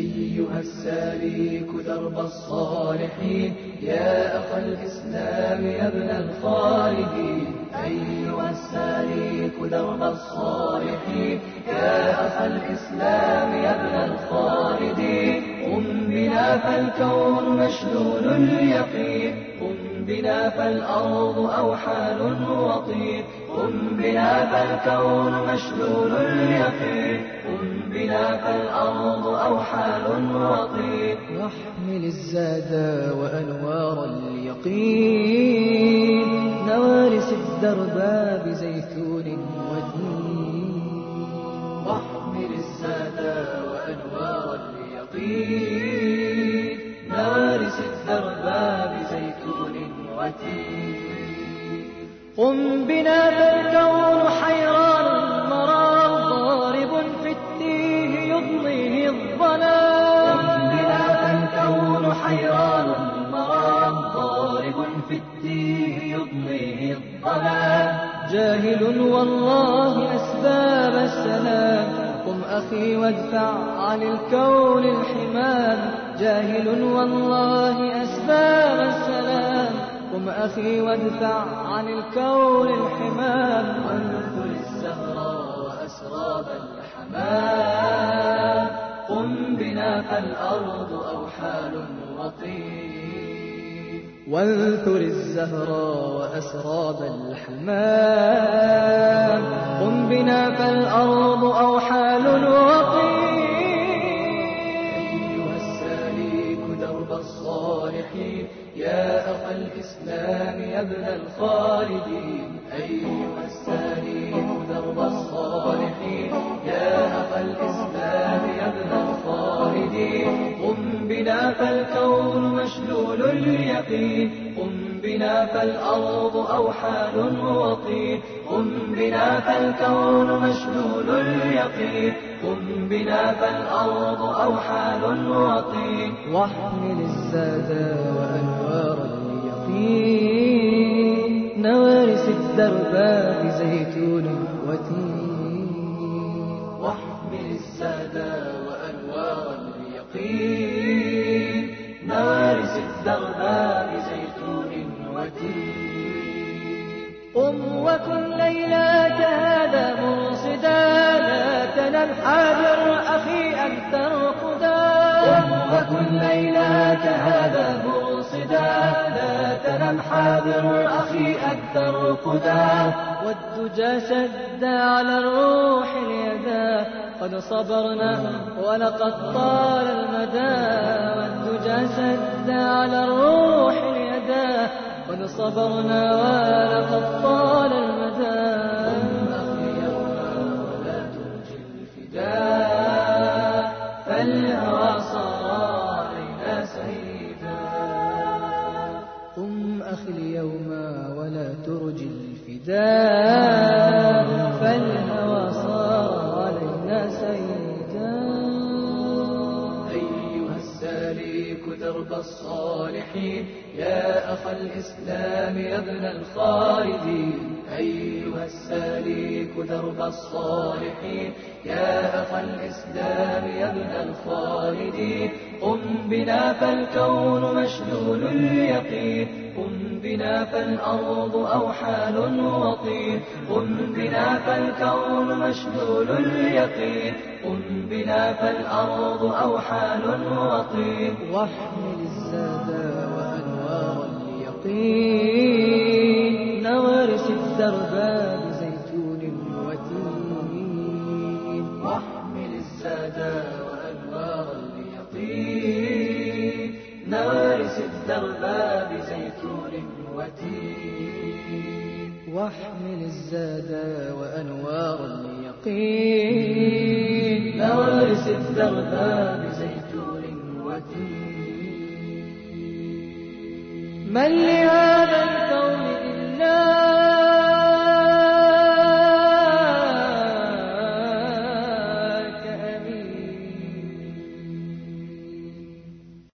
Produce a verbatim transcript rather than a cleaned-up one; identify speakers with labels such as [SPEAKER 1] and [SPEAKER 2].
[SPEAKER 1] أيها السالك درب الصالحين يا أخ الإسلام يا ابن الخالدين. أيها السالك درب الصالحين يا أخ الإسلام يا ابن الخالدين. قم بنا فالكون مشلول اليقين، قم بنا فالأرض أوحال وطين، قم بنا فالكون مشلول اليقين، قم بنا فالأرض أوحال وطين.
[SPEAKER 2] واحمل الزاد وأنوار اليقين، نوارس الدرب بزيتون وتين.
[SPEAKER 1] واحمل الزاد وأنوار اليقين، نوارس الدرب بزيتون وتين.
[SPEAKER 2] قم بنا فالكون حيران المرام، ضارب في التيه يضنيه الظلام.
[SPEAKER 1] قم بنا فالكون حيران المرام، ضارب في التيه يضنيه الظلام.
[SPEAKER 2] جاهل والله أسباب السلام، قم أخي وادفع عن الكون الحمام. جاهل والله أسباب السلام، قم أخي وادفع عن الكون الحمام.
[SPEAKER 1] وانثر الزهراء وأسراب الحمام، قم بنا فالأرض أوحال وطين.
[SPEAKER 2] وانثر الزهراء وأسراب الحمام، قم بنا فالأرض أوحال وطين.
[SPEAKER 1] أيها السالك درب الصالحين يا أخ الإسلام يا ابن الخالدين. أيها السالك درب الصالحين يا أخ الإسلام يا ابن الخالدين. قم بنا فالكون مشلول اليقين، قم بنا فالأرض أوحال وطين، قم بنا فالكون مشلول اليقين، قم بنا فالأرض أوحال وطين.
[SPEAKER 2] واحمل الزاد وأنوار اليقين، نوارس الدرب بزيتون وتين.
[SPEAKER 1] واحمل الزاد وأنوار اليقين، نوارس الدرب بزيتون وتين.
[SPEAKER 2] قم وكن ليلك هذا مرصدا، لا تنم حاضر أخي أن ترقدا.
[SPEAKER 1] قم وكن ليلك هذا مرصدا، لا تنم حاضر أخي أن ترقدا.
[SPEAKER 2] والدجى شد على الروح اليدا، قد صبرنا ولقد طال المدى. والدجى شد على الروح اليدا، قد صبرنا ولقد طال المدى.
[SPEAKER 1] قم أخي يوما ولا ترجي الفداء، فالهوى صار علينا سيدا.
[SPEAKER 2] قم أخي اليوم ولا ترجي الفداء، فالهوى صار علينا سيدا.
[SPEAKER 1] أيها السالك درب الصالحين يا أخ الإسلام يا ابن الخالدين. أيها السالك درب الصالحين يا أخ الإسلام يا ابن الخالدين. قم بنا فالكون مشلول اليقين، قم بنا فالأرض أوحال وطين، قم بنا فالكون مشلول اليقين، قم بنا فالأرض أوحال وطين.
[SPEAKER 2] واحمل الزاد وأنوار اليقين، نوارس الدرب بزيتون وتين.
[SPEAKER 1] واحمل الزاد وأنوار اليقين، نوارس الدرب بزيتون وتين.
[SPEAKER 2] واحمل الزاد وأنوار اليقين،
[SPEAKER 1] نوارس الدرب بزيتون وتين.
[SPEAKER 2] من لهذا الكون